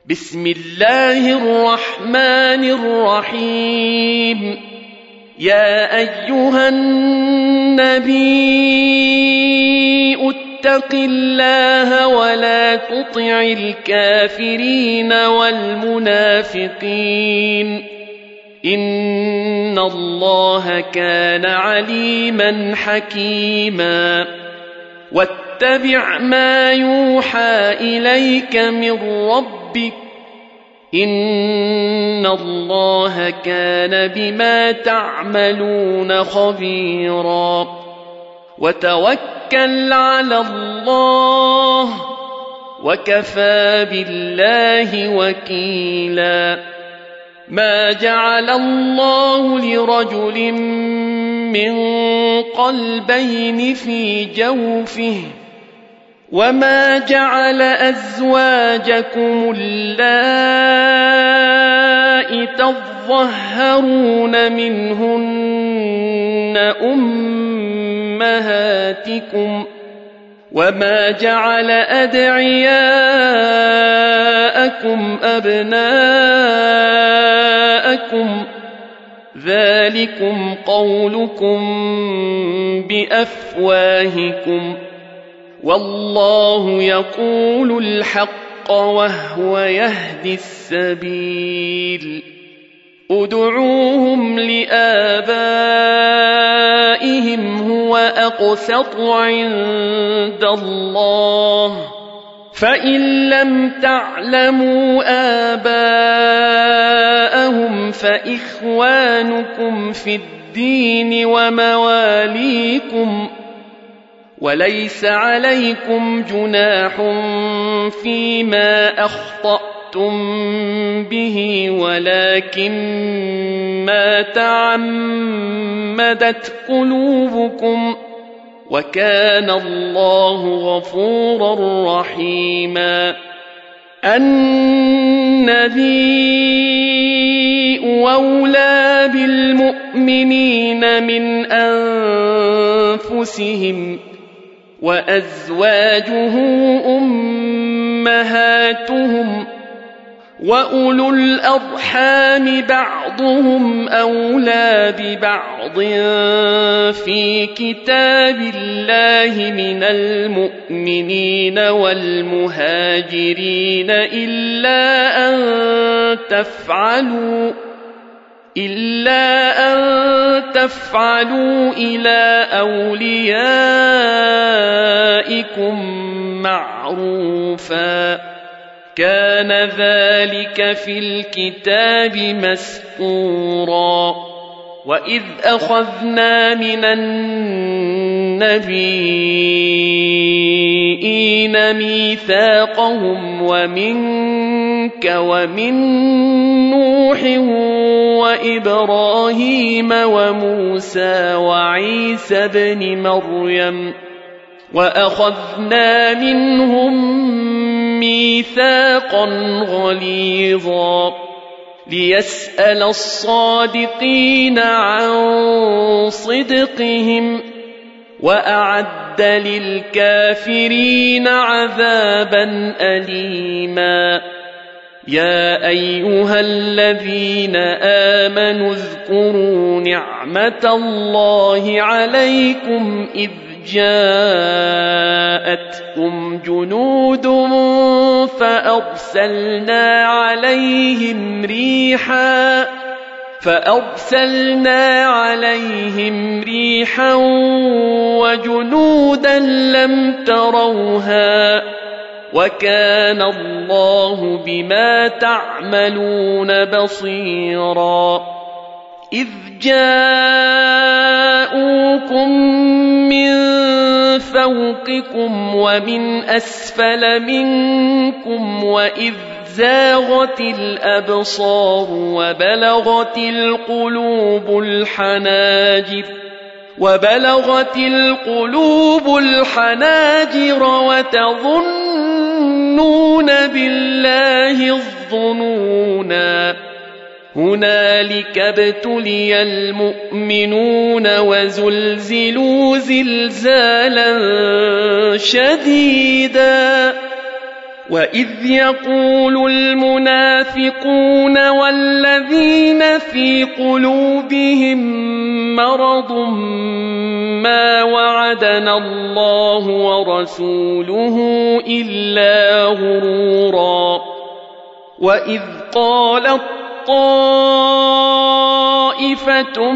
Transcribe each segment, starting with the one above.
بسم الله الرحمن الرحيم. يا أيها النبي اتق الله ولا تطع الكافرين والمنافقين إن الله كان عليما حكيما. واتبع ما يوحى إليك من ربك إن الله كان بما تعملون خبيرا. وتوكل على الله وكفى بالله وكيلا. ما جعل الله لرجل من قلبين في جوفه وما جعل أزواجكم اللائي تظهرون منهن أمهاتكم وما جعل أدعياءكم أبناءكم ذلكم قولكم بأفواهكم والله يقول الحق وهو يهدي السبيل. ادعوهم لآبائهم هو أقسط عند الله فإن لم تعلموا آباءهم فإخوانكم في الدين ومواليكم وليس عليكم جناح فيما أخطأتم به ولكن ما تعمدت قلوبكم وكان الله غفورا رحيما. النبي أولى بالمؤمنين من أنفسهم وأزواجه أمهاتهم وأولو الأرحام بعضهم أولى ببعض في كتاب الله من المؤمنين والمهاجرين إلا أن تفعلوا إلى أوليائكم معروفا كان ذلك في الكتاب مسطورا. وإذ أخذنا من النبيين ميثاقهم ومنك ومن نوح وإبراهيم وموسى وعيسى بن مريم وأخذنا منهم ميثاقا غليظا ليسأل الصادقين عن صدقهم وأعد للكافرين عذابا أليما. يا أيها الذين آمنوا اذكروا نعمة الله عليكم إذ جاءتكم جنود فأرسلنا عليهم ريحا وجنودا لم تروها وكان الله بما تعملون بصيرا. إذ جاءوكم من فوقكم ومن أسفل منكم وإذ زاغت الأبصار وبلغت القلوب الحناجر وتظنون بالله الظنونا. هنالك ابتلي المؤمنون وزلزلوا زلزالا شديدا وإذ يقول المنافقون والذين في قلوبهم مرض ما وعدنا الله ورسوله إلا غرورا وإذ قالت طائفة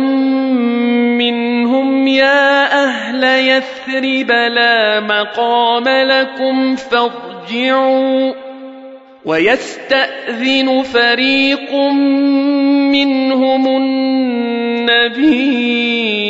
منهم يا أهل يثرب لا مقام لكم فارجعوا ويستأذن فريق منهم النبي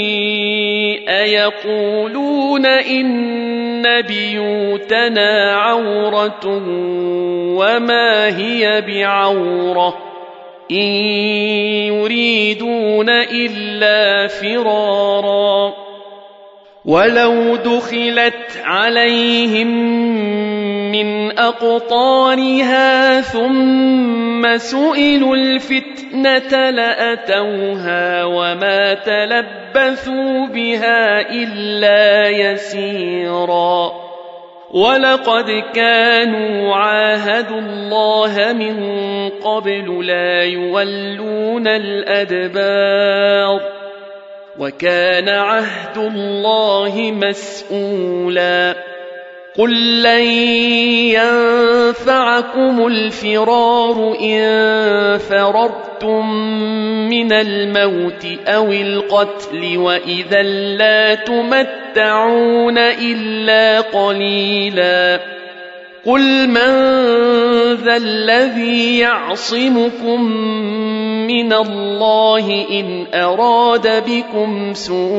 يقولون إن بيوتنا عورة وما هي بعورة إن يريدون إلا فرارا ولو دخلت عليهم من أقطارها ثم سئلوا الفتنة لأتوها وما تلبثوا بها إلا يسيرا ولقد كانوا عاهدوا الله من قبل لا يولون الأدبار وكان عهد الله مسؤولا قل لن ينفعكم الفرار إن فررتم من الموت أو القتل وإذا لا تمتعون إلا قليلا قل من ذا الذي يعصمكم من الله إن أراد بكم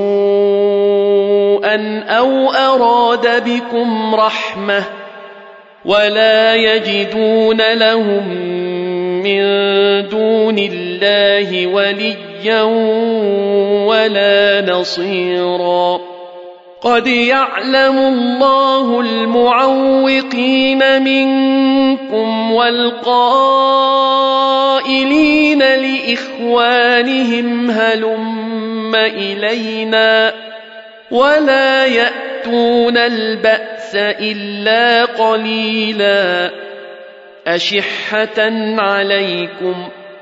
سوءا أو أراد بكم رحمة ولا يجدون لهم من دون الله وليا ولا نصيرا قد يعلم الله المعوقين منكم والقائلين لإخوانهم هلم إلينا ولا يأتون البأس إلا قليلا أشحة عليكم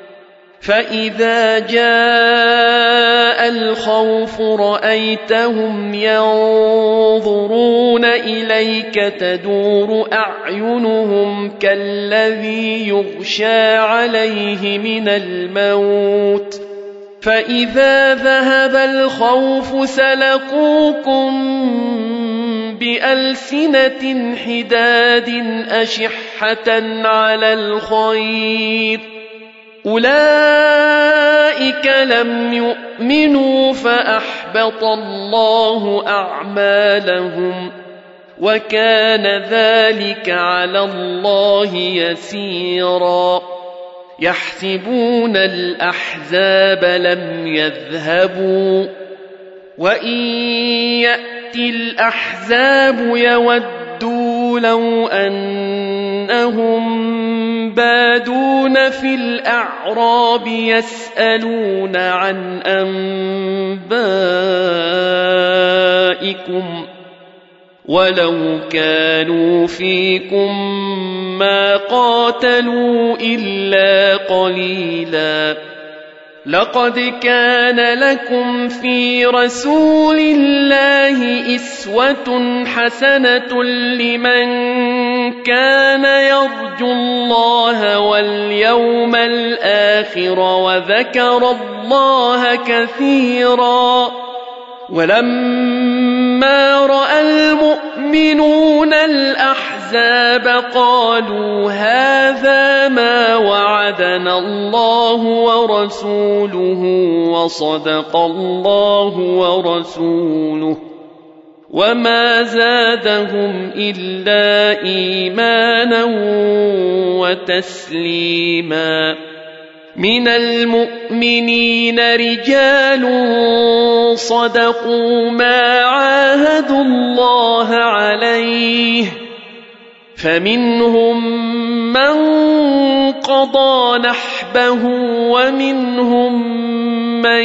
فإذا جاء الخوف رأيتهم ينظرون إليك تدور أعينهم كالذي يغشى عليه من الموت فإذا ذهب الخوف سلقوكم بألسنة حداد أشحة على الخير أولئك لم يؤمنوا فأحبط الله أعمالهم وكان ذلك على الله يسيرا يحسبون الأحزاب لم يذهبوا وإن يأتي الأحزاب يودوا لو أنهم بادون في الأعراب يسألون عن أنبائكم ولو كانوا فيكم ما قاتلوا إلا قليلا لقد كان لكم في رسول الله أسوة حسنة لمن كان يرجو الله واليوم الآخر وذكر الله كثيرا ولما رأى المؤمنون الأحزاب قالوا هذا ما وعدنا الله ورسوله وصدق الله ورسوله وما زادهم إلا إيمانا وتسليما من المؤمنين رجال صدقوا ما عاهدوا الله عليه فمنهم من قضى نحبه ومنهم من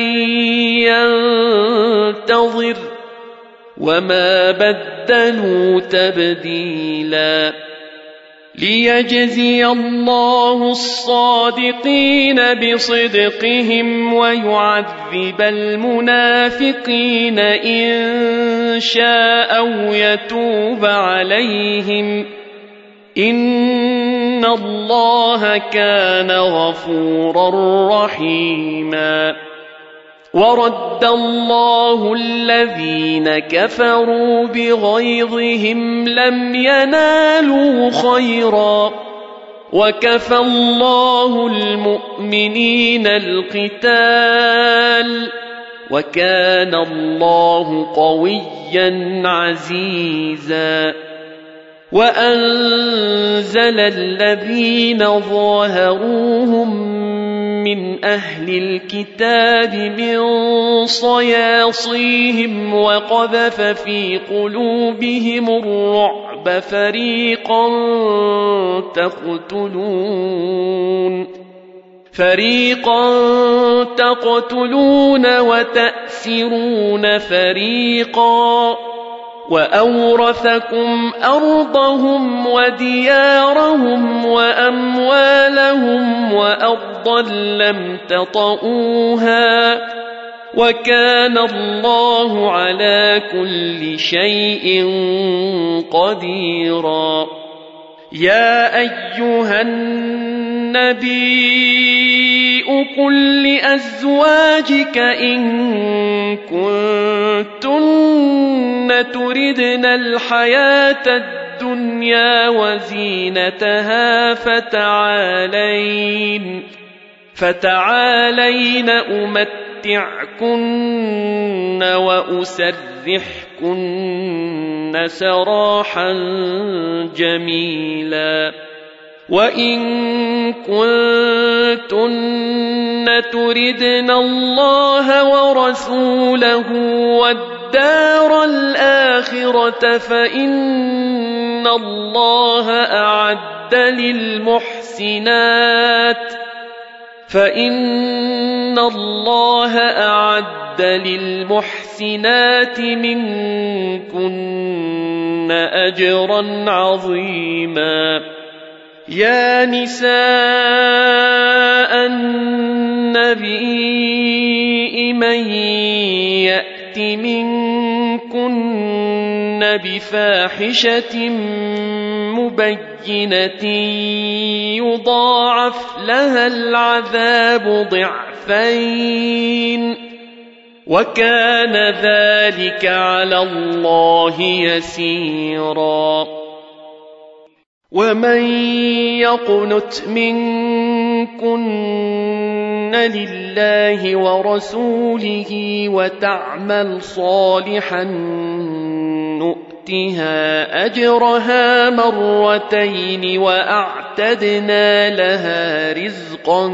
ينتظر وما بدلوا تبديلا ليجزي الله الصادقين بصدقهم ويعذب المنافقين إن شاء أو يتوب عليهم إن الله كان غفورا رحيما ورد الله الذين كفروا بغيظهم لم ينالوا خيرا وكفى الله المؤمنين القتال وكان الله قويا عزيزا وأنزل الذين ظاهروهم من أهل الكتاب من صياصيهم وقذف في قلوبهم الرعب فريقا تقتلون وتأسرون فريقا وأورثكم أرضهم وديارهم وأموالهم وأرضا لم تطئوها وكان الله على كل شيء قديرا يا أيها النبي قل لأزواجك إن كنتن تردن الحياة الدنيا وزينتها فتعالين أمتعكن وأسرحكن سراحا جميلا وإن كنتن تردن الله ورسوله والدار الآخرة فإن الله أعد للمحسنات منكن أجرا عظيما يا نساء النبي من يأت منكن بفاحشة مبينة يضاعف لها العذاب ضعفين وكان ذلك على الله يسيرا ومن يقنت منكن لله ورسوله وتعمل صالحا نؤتها أجرها مرتين وأعتدنا لها رزقا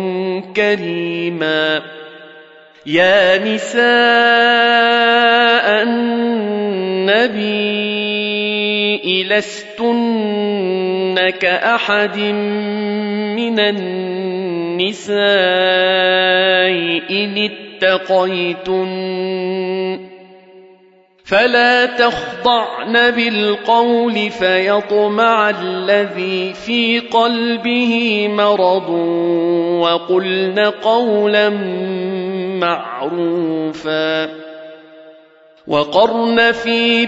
كريما يا نساء النبي لستن كأحد من النساء إن اتقيتن فلا تخضعن بالقول فيطمع الذي في قلبه مرض وقلن قولا معروفا وقرن في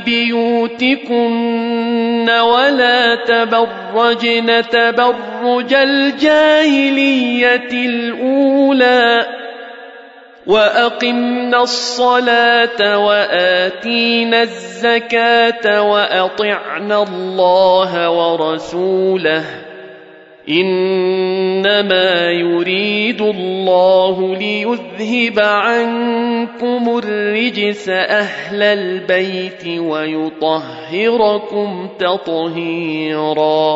بيوتكن ولا تبرجن تبرج الجاهلية الأولى وأقمنا الصلاة وآتينا الزكاة وأطعنا الله ورسوله إنما يريد الله ليذهب عنكم الرجس أهل البيت ويطهركم تطهيرا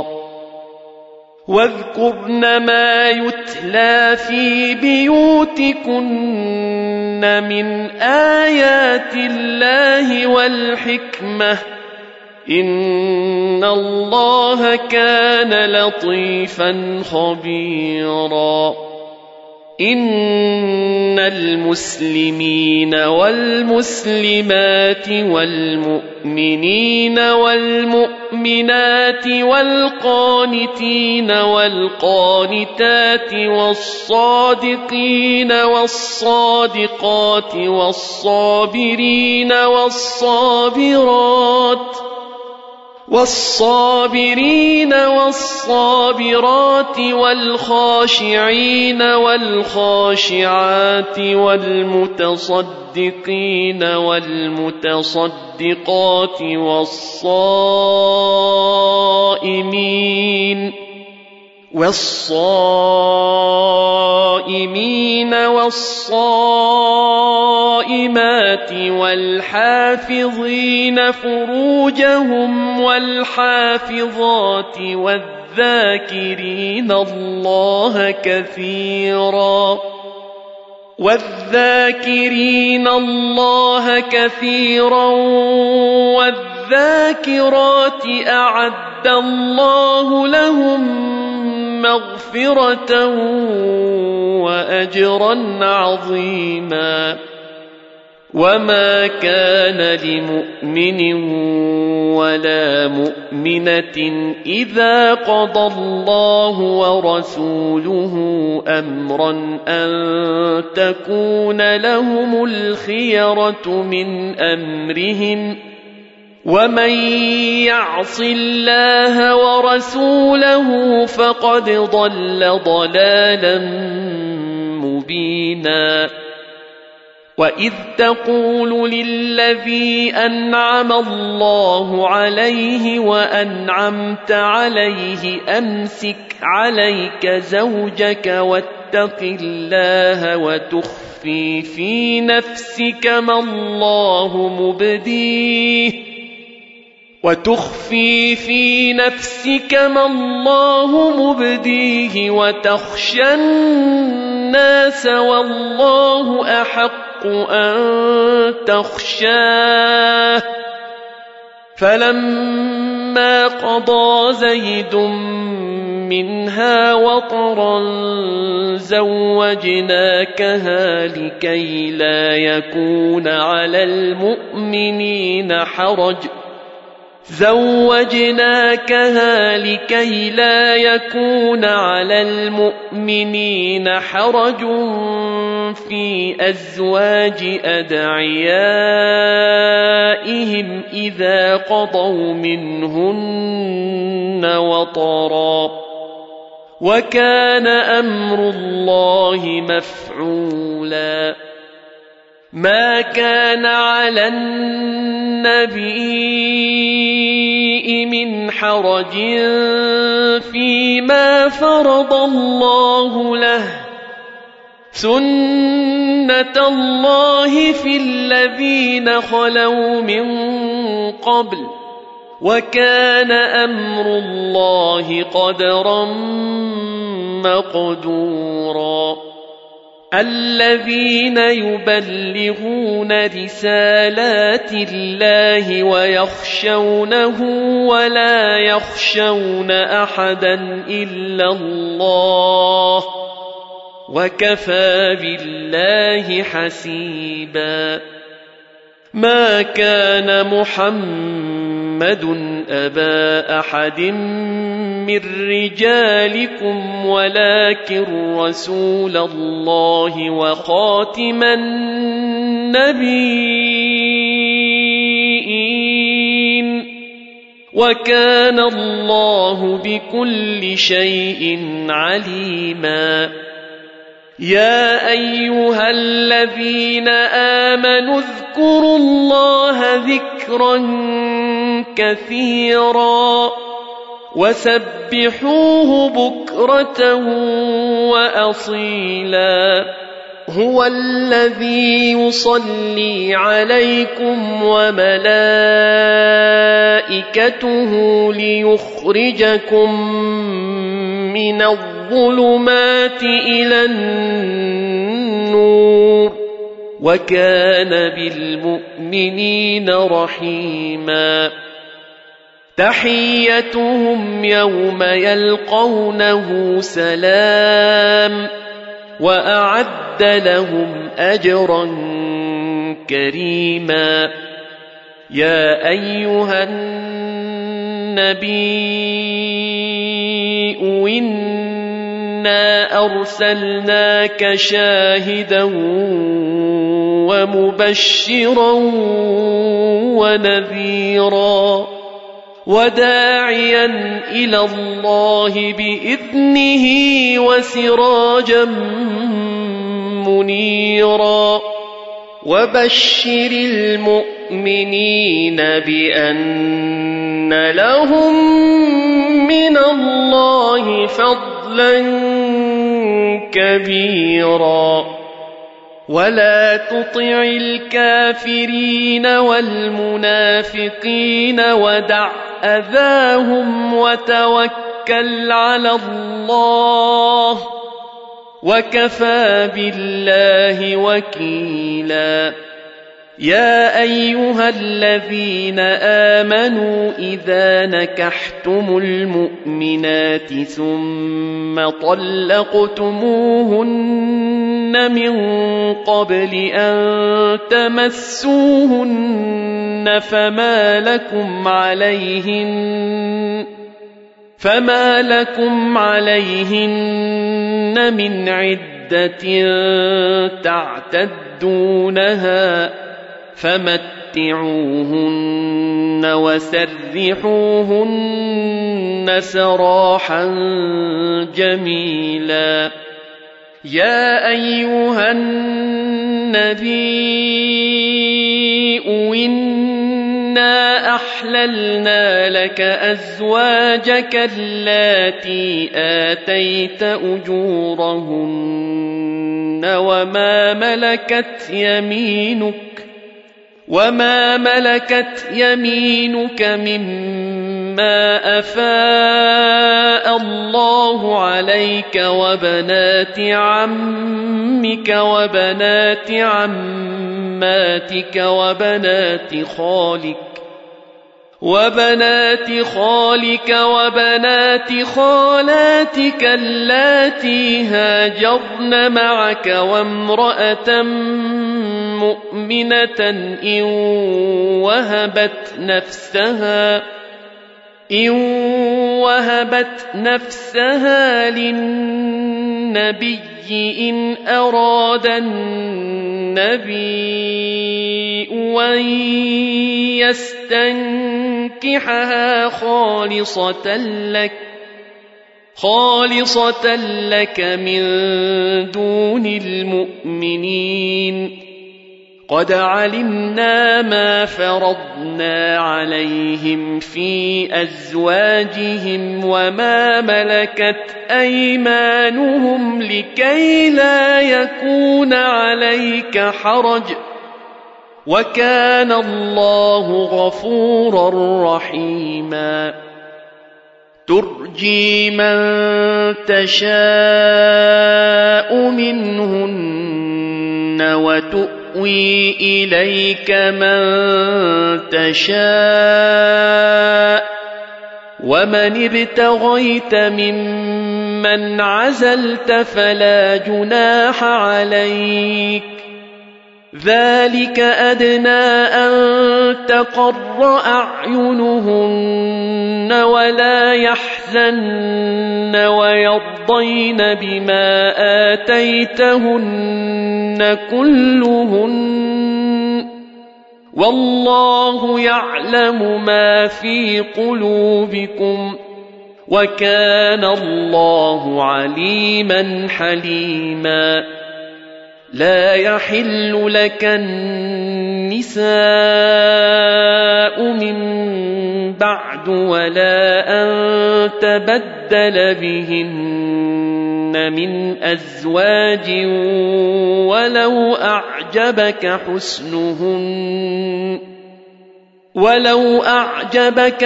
واذكرن ما يتلى في بيوتكن من آيات الله والحكمة إن الله كان لطيفا خبيرا إن المسلمين والمسلمات والمؤمنين والمؤمنات والقانتين والقانتات والصادقين والصادقات والصابرين والصابرات والخاشعين والخاشعات والمتصدقين والمتصدقات والصائمين والصائمات والحافظين فروجهم والحافظات والذاكرين الله كثيرا والذاكرات أعد الله لهم مغفرة وأجرا عظيما. وما كان لمؤمن ولا مؤمنة إذا قضى الله ورسوله أمرا أن تكون لهم الخيرة من أمرهم ومن يعص الله ورسوله فقد ضل ضلالا مبينا. وإذ تقول للذي أنعم الله عليه وأنعمت عليه أمسك عليك زوجك واتق الله وتخفي في نفسك ما الله مبديه وتخشى الناس والله أحق أن تخشاه. فلما قضى زيد منها وطرا زوجناكها لكي لا يكون على المؤمنين حرج في أزواج أدعيائهم إذا قضوا منهن وطرا وكان أمر الله مفعولا. ما كان على النبي من حرج فيما فرض الله له سنة الله في الذين خلوا من قبل وكان أمر الله قدرا مقدورا. الذين يبلغون رسالات الله ويخشونه ولا يخشون أحدا إلا الله وكفى بالله حسيبا. ما كان محمد أبا أحد من رجالكم ولكن رسول الله وخاتم النبيين وكان الله بكل شيء عليما. يا أيها الذين آمنوا اذكروا الله ذكرا كثيرا وسبحوه بكرة وأصيلا. هو الذي يصلي عليكم وملائكته ليخرجكم من الظلمات إلى النور وكان بالمؤمنين رحيما. تحيتهم يوم يلقونه سلام وأعد لهم أجرا كريما. يا أيها النبي إنا أرسلناك شاهدا ومبشرا ونذيرا وداعيا إلى الله بإذنه وسراجا منيرا. وبشر المؤمنين بأن لهم من الله فضلا كبيرا. ولا تطع الكافرين والمنافقين ودع أذاهم وتوكل على الله وكفى بالله وكيلا. يا أيها الذين آمنوا إذا نكحتم المؤمنات ثم طلقتموهن من قبل أن تمسوهن فما لكم عليهن من عدة تعتدونها فمتعوهن وسرحوهن سراحا جميلا. يا أيها النبي إنا أحللنا لك أزواجك اللاتي آتيت أجورهن وما ملكت يمينك مما أفاء الله عليك وبنات عمك وبنات عماتك وبنات خالك وبنات خالاتك اللاتي هاجرن معك وامرأة مؤمنة إن وهبت نفسها للنبي إن أراد النبي أن يستنكحها خالصة لك من دون المؤمنين. قد علمنا ما فرضنا عليهم في أزواجهم وما ملكت أيمانهم لكي لا يكون عليك حرج وكان الله غفورا رحيما. ترجي من تشاء منهن وتؤوي إليك من تشاء ومن ابتغيت ممن عزلت فلا جناح عليك. ذلك أدنى أن تقر أعينهن ولا يحزن ويرضين بما آتيتهن كلهن والله يعلم ما في قلوبكم وكان الله عليما حليما. لا يحل لك النساء من بعد ولا أن تبدل بهن من أزواج ولو أعجبك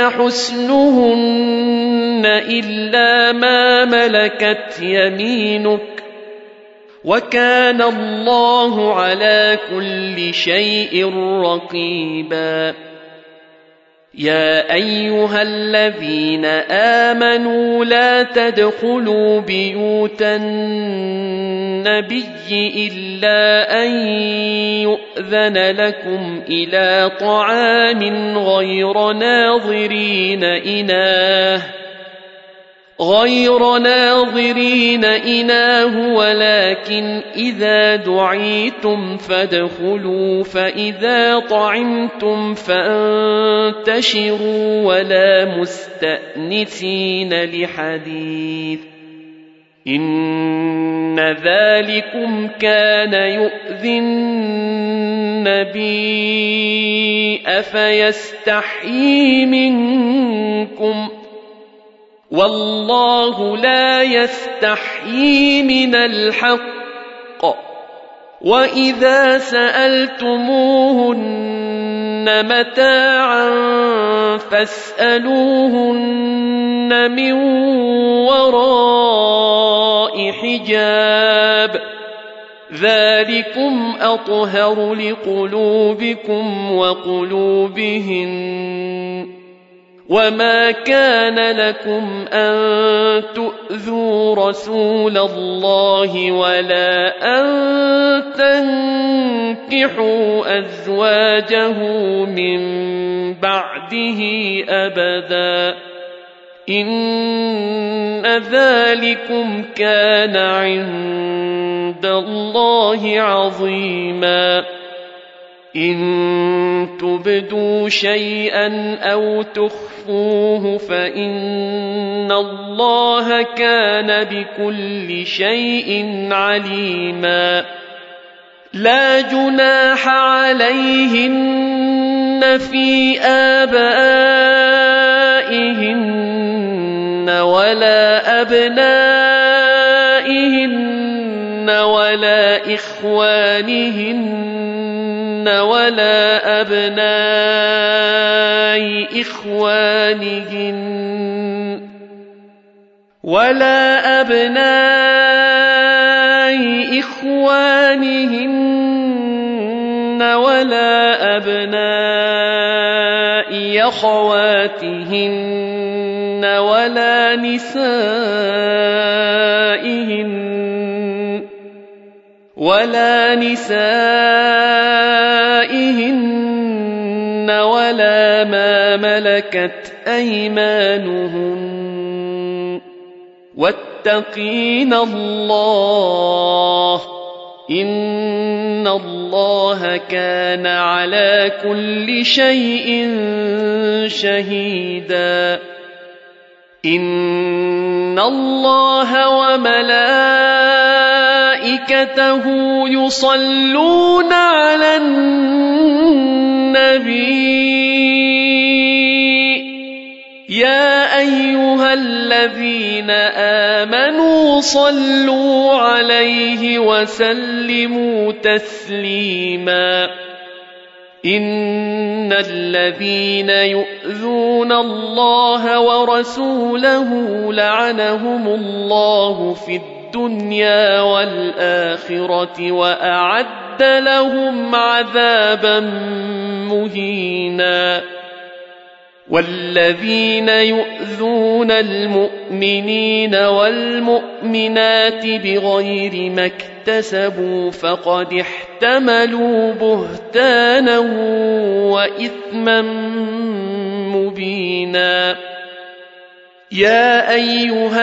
حسنهن إلا ما ملكت يمينك وكان الله على كل شيء رقيبا. يا أيها الذين آمنوا لا تدخلوا بيوت النبي إلا أن يؤذن لكم إلى طعام غير ناظرين إناه ولكن إذا دعيتم فادخلوا فإذا طعمتم فانتشروا ولا مستأنسين لحديث إن ذلكم كان يؤذي النبي أفيستحيي منكم والله لا يستحيي من الحق وإذا سألتموهن متاعا فاسألوهن من وراء حجاب ذلكم أطهر لقلوبكم وقلوبهن وما كان لكم أن تؤذوا رسول الله ولا أن تنكحوا أزواجه من بعده أبدا إن ذلكم كان عند الله عظيما إن تبدوا شيئا أو تخفوه فإن الله كان بكل شيء عليما لا جناح عليهن في آبائهن ولا أبنائهن ولا إخوانهن ولا أبناء إخوانهن ولا أبناء أخواتهن ولا نسائهن ولا ما ملكت أيمانهن واتقين الله إن الله كان على كل شيء شهيدا إن الله وملائكته يصلون على النبي يا أيها الذين آمنوا صلوا عليه وسلموا تسليما إن الذين يؤذون الله ورسوله لعنهم الله في الدنيا والآخرة وأعد لهم عذابا مهينا والذين يؤذون المؤمنين والمؤمنات بغير ما اكتسبوا فقد احتملوا بهتانا وإثما مبينا يا أيها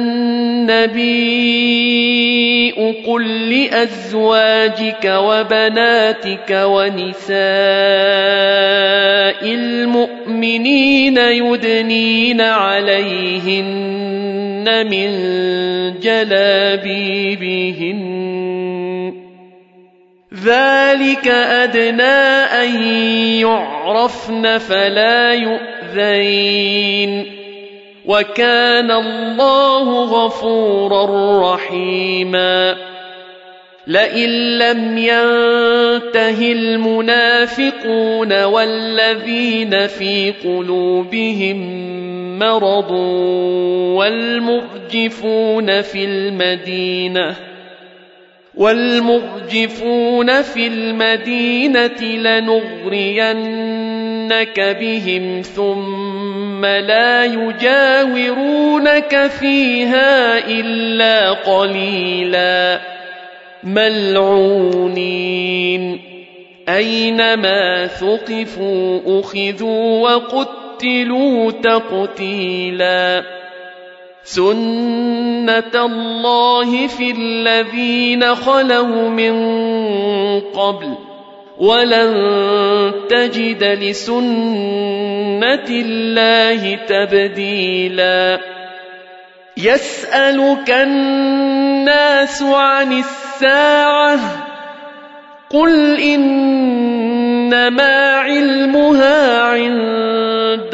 النبي قل لأزواجك وبناتك ونساء المؤمنين يدنين عليهن من جلابيبهن ذلك أدنى أن يعرفن فلا يؤذين وكان الله غفورا رحيما لئن لم ينته المنافقون والذين في قلوبهم مرض والمرجفون في المدينة لنغرينك بهم ثم لا يجاورونك فيها إلا قليلا ملعونين أينما ثقفوا أخذوا وقتلوا تقتيلا سنة الله في الذين خلوا من قبل ولن تجد لسنة الله تبديلا يسألك الناس عن الساعة قل إنما علمها عند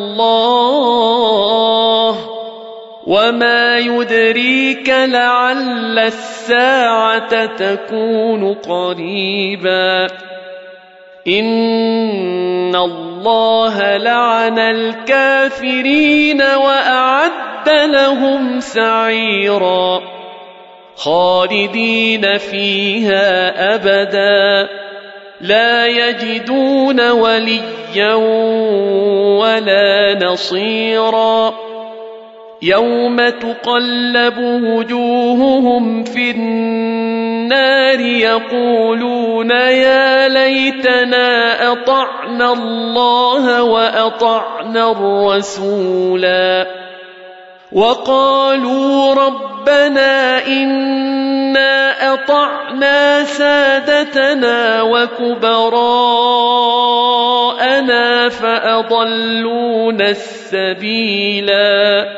الله وما يدريك لعل الساعة تكون قريبا إن الله لعن الكافرين وأعد لهم سعيرا خالدين فيها أبدا لا يجدون وليا ولا نصيرا يوم تقلب وجوههم في النار يقولون يا ليتنا أطعنا الله وأطعنا الرسولا وقالوا ربنا إنا أطعنا سادتنا وكبراءنا فأضلونا السبيلا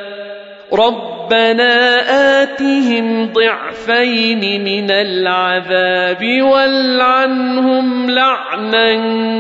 ربنا آتهم ضعفين من العذاب والعنهم لعنا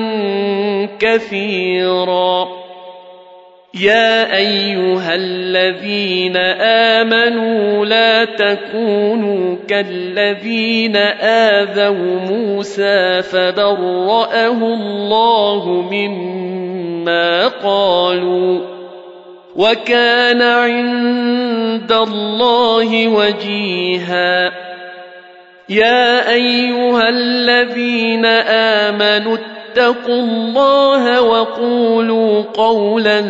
كثيرا يا أيها الذين آمنوا لا تكونوا كالذين آذوا موسى فبرأه الله مما قالوا وكان عند الله وجيها يا أيها الذين آمنوا اتقوا الله وقولوا قولا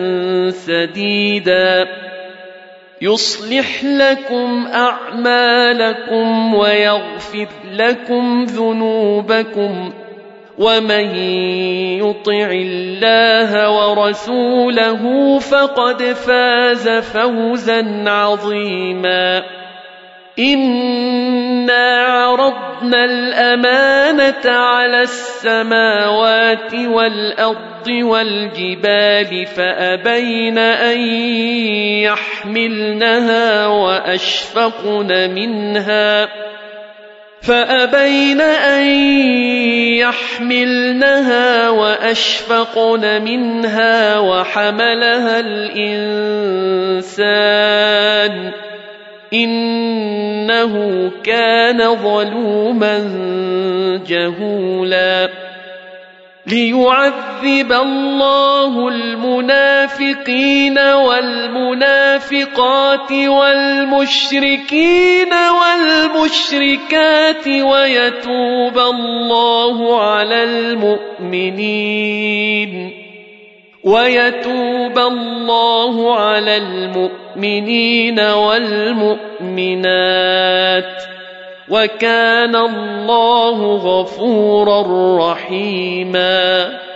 سديدا يصلح لكم أعمالكم ويغفر لكم ذنوبكم ومن يطع الله ورسوله فقد فاز فوزا عظيما إنا عرضنا الأمانة على السماوات والأرض والجبال فأبين أن يحملنها وأشفقن منها وحملها الإنسان إنه كان ظلوما جهولا ليعذب الله المنافقين والمنافقات والمشركين والمشركات ويتوب الله على المؤمنين والمؤمنات وكان الله غفورا رحيما